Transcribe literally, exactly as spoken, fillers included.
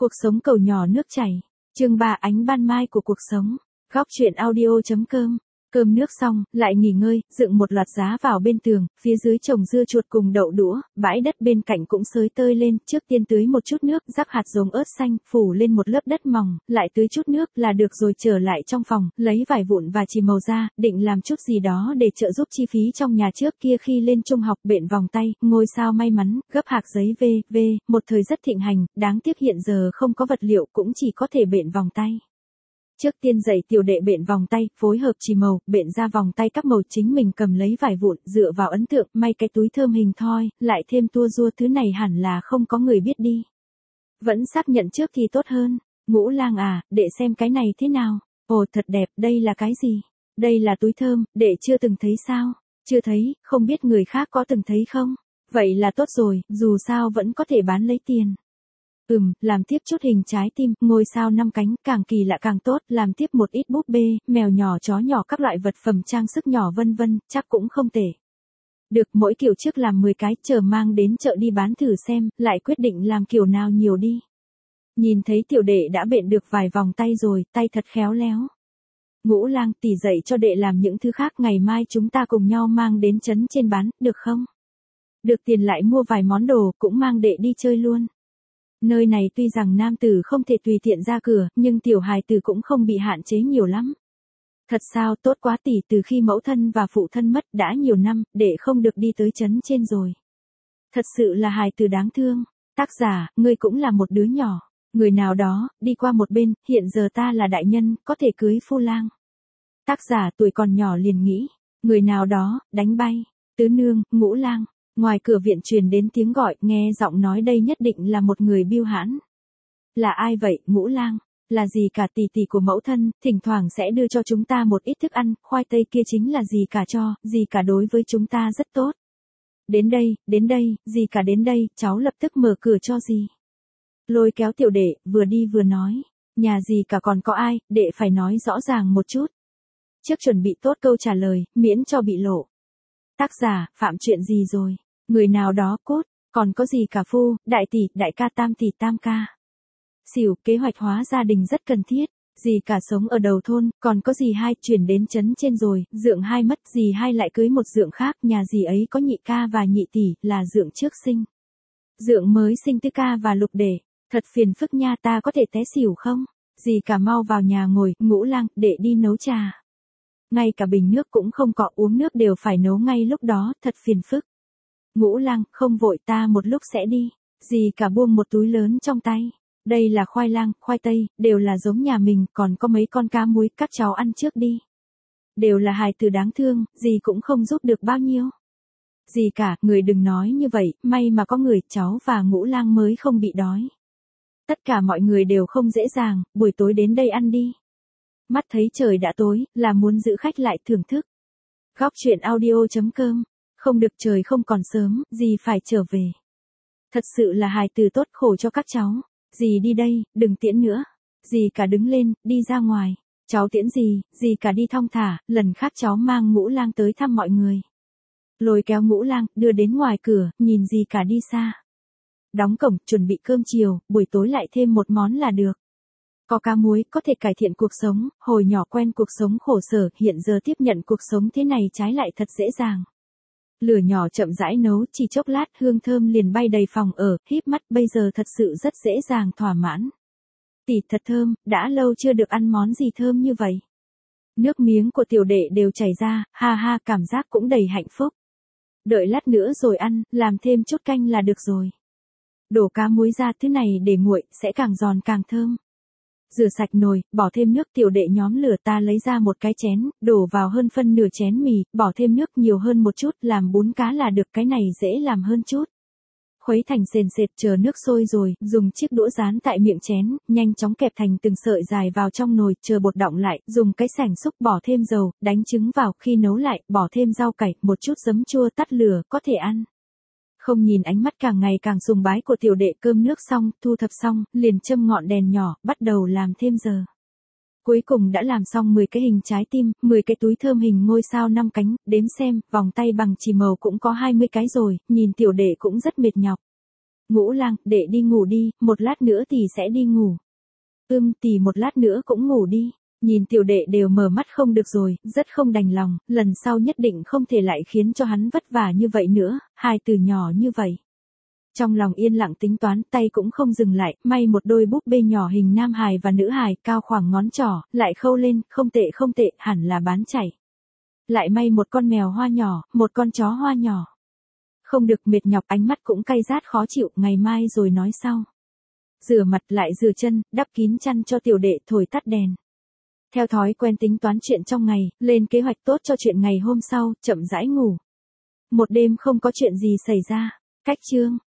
Cuộc sống cầu nhỏ nước chảy. Chương ba ánh ban mai của cuộc sống. Góc truyện audio.com. Cơm nước xong, lại nghỉ ngơi, dựng một loạt giá vào bên tường, phía dưới trồng dưa chuột cùng đậu đũa, bãi đất bên cạnh cũng xới tơi lên, trước tiên tưới một chút nước, rắc hạt giống ớt xanh, phủ lên một lớp đất mỏng, lại tưới chút nước là được rồi trở lại trong phòng, lấy vải vụn và chì màu ra, định làm chút gì đó để trợ giúp chi phí trong nhà trước kia khi lên trung học bện vòng tay, ngôi sao may mắn, gấp hạc giấy V, V, một thời rất thịnh hành, đáng tiếc hiện giờ không có vật liệu cũng chỉ có thể bện vòng tay. Trước tiên dạy tiểu đệ bện vòng tay, phối hợp chì màu, bện ra vòng tay các màu chính mình cầm lấy vải vụn, dựa vào ấn tượng, may cái túi thơm hình thoi, lại thêm tua rua thứ này hẳn là không có người biết đi. Vẫn xác nhận trước thì tốt hơn. Ngũ Lang à, đệ xem cái này thế nào? Ồ thật đẹp, đây là cái gì? Đây là túi thơm, đệ chưa từng thấy sao? Chưa thấy, không biết người khác có từng thấy không? Vậy là tốt rồi, dù sao vẫn có thể bán lấy tiền. Ừm, làm tiếp chút hình trái tim, ngôi sao năm cánh, càng kỳ lạ càng tốt, làm tiếp một ít búp bê, mèo nhỏ chó nhỏ các loại vật phẩm trang sức nhỏ vân vân, chắc cũng không tệ. Được, mỗi kiểu trước làm mười cái, chờ mang đến chợ đi bán thử xem, lại quyết định làm kiểu nào nhiều đi. Nhìn thấy tiểu đệ đã bện được vài vòng tay rồi, tay thật khéo léo. Ngũ Lang, tỷ dạy cho đệ làm những thứ khác, ngày mai chúng ta cùng nhau mang đến trấn trên bán, được không? Được tiền lại mua vài món đồ, cũng mang đệ đi chơi luôn. Nơi này tuy rằng nam tử không thể tùy tiện ra cửa, nhưng tiểu hài tử cũng không bị hạn chế nhiều lắm. Thật sao, tốt quá tỷ, từ khi mẫu thân và phụ thân mất đã nhiều năm, để không được đi tới trấn trên rồi. Thật sự là hài tử đáng thương. Tác giả, ngươi cũng là một đứa nhỏ. Người nào đó, đi qua một bên, hiện giờ ta là đại nhân, có thể cưới phu lang. Tác giả tuổi còn nhỏ liền nghĩ. Người nào đó, đánh bay. Tứ nương, Ngũ Lang. Ngoài cửa viện truyền đến tiếng gọi, nghe giọng nói đây nhất định là một người biêu hãn. Là ai vậy, Ngũ Lang? Là gì cả, tỷ tỷ của mẫu thân, thỉnh thoảng sẽ đưa cho chúng ta một ít thức ăn, khoai tây kia chính là gì cả cho, gì cả đối với chúng ta rất tốt. Đến đây, đến đây, gì cả đến đây, cháu lập tức mở cửa cho gì. Lôi kéo tiểu đệ, vừa đi vừa nói, nhà gì cả còn có ai, đệ phải nói rõ ràng một chút. Trước chuẩn bị tốt câu trả lời, miễn cho bị lộ. Tác giả, phạm chuyện gì rồi? Người nào đó cốt, còn có gì cả phu, đại tỷ, đại ca, tam tỷ, tam ca. Xỉu, kế hoạch hóa gia đình rất cần thiết. Gì cả sống ở đầu thôn, còn có gì hai, chuyển đến trấn trên rồi, dượng hai mất, gì hai lại cưới một dượng khác, nhà gì ấy có nhị ca và nhị tỷ, là dượng trước sinh. Dượng mới sinh tứ ca và lục đệ, thật phiền phức nha, ta có thể té xỉu không? Gì cả mau vào nhà ngồi, Ngũ Lang, để đi nấu trà. Ngay cả bình nước cũng không có, uống nước đều phải nấu ngay lúc đó, thật phiền phức. Ngũ Lang, không vội, ta một lúc sẽ đi. Gì cả buông một túi lớn trong tay. Đây là khoai lang, khoai tây, đều là giống nhà mình, còn có mấy con cá muối, các cháu ăn trước đi. Đều là hài tử đáng thương, gì cũng không giúp được bao nhiêu. Gì cả, người đừng nói như vậy, may mà có người, cháu và Ngũ Lang mới không bị đói. Tất cả mọi người đều không dễ dàng, buổi tối đến đây ăn đi. Mắt thấy trời đã tối, là muốn giữ khách lại thưởng thức. Góc truyện audio.com. Không được, trời không còn sớm, gì phải trở về. Thật sự là hài tử tốt, khổ cho các cháu. Dì đi đây, đừng tiễn nữa. Dì cả đứng lên, đi ra ngoài. Cháu tiễn dì, dì cả đi thong thả, lần khác cháu mang Ngũ Lang tới thăm mọi người. Lôi kéo Ngũ Lang, đưa đến ngoài cửa, nhìn dì cả đi xa. Đóng cổng, chuẩn bị cơm chiều, buổi tối lại thêm một món là được. Có cá muối, có thể cải thiện cuộc sống, hồi nhỏ quen cuộc sống khổ sở, hiện giờ tiếp nhận cuộc sống thế này trái lại thật dễ dàng. Lửa nhỏ chậm rãi nấu, chỉ chốc lát hương thơm liền bay đầy phòng ở, híp mắt, bây giờ thật sự rất dễ dàng thỏa mãn. Tỷ, thật thơm, đã lâu chưa được ăn món gì thơm như vậy. Nước miếng của tiểu đệ đều chảy ra, ha ha, cảm giác cũng đầy hạnh phúc. Đợi lát nữa rồi ăn, làm thêm chút canh là được rồi. Đổ cá muối ra, thứ này để nguội, sẽ càng giòn càng thơm. Rửa sạch nồi, bỏ thêm nước, tiểu đệ nhóm lửa, ta lấy ra một cái chén, đổ vào hơn phân nửa chén mì, bỏ thêm nước nhiều hơn một chút, làm bún cá là được, cái này dễ làm hơn chút. Khuấy thành sền sệt, chờ nước sôi rồi, dùng chiếc đũa dán tại miệng chén, nhanh chóng kẹp thành từng sợi dài vào trong nồi, chờ bột đọng lại, dùng cái sảnh xúc bỏ thêm dầu, đánh trứng vào, khi nấu lại, bỏ thêm rau cải, một chút giấm chua, tắt lửa, có thể ăn. Không nhìn ánh mắt càng ngày càng sùng bái của tiểu đệ, cơm nước xong, thu thập xong, liền châm ngọn đèn nhỏ, bắt đầu làm thêm giờ. Cuối cùng đã làm xong mười cái hình trái tim, mười cái túi thơm hình ngôi sao năm cánh, đếm xem, vòng tay bằng chì màu cũng có hai mươi cái rồi, nhìn tiểu đệ cũng rất mệt nhọc. Ngũ Lang, đệ đi ngủ đi, một lát nữa tỷ sẽ đi ngủ. Ưm, tỷ một lát nữa cũng ngủ đi. Nhìn tiểu đệ đều mở mắt không được rồi, rất không đành lòng, lần sau nhất định không thể lại khiến cho hắn vất vả như vậy nữa, hai từ nhỏ như vậy. Trong lòng yên lặng tính toán, tay cũng không dừng lại, may một đôi búp bê nhỏ hình nam hài và nữ hài, cao khoảng ngón trỏ, lại khâu lên, không tệ không tệ, hẳn là bán chạy. Lại may một con mèo hoa nhỏ, một con chó hoa nhỏ. Không được, mệt nhọc, ánh mắt cũng cay rát khó chịu, ngày mai rồi nói sau. Rửa mặt lại rửa chân, đắp kín chăn cho tiểu đệ, thổi tắt đèn. Theo thói quen tính toán chuyện trong ngày, lên kế hoạch tốt cho chuyện ngày hôm sau, chậm rãi ngủ. Một đêm không có chuyện gì xảy ra. Cách chương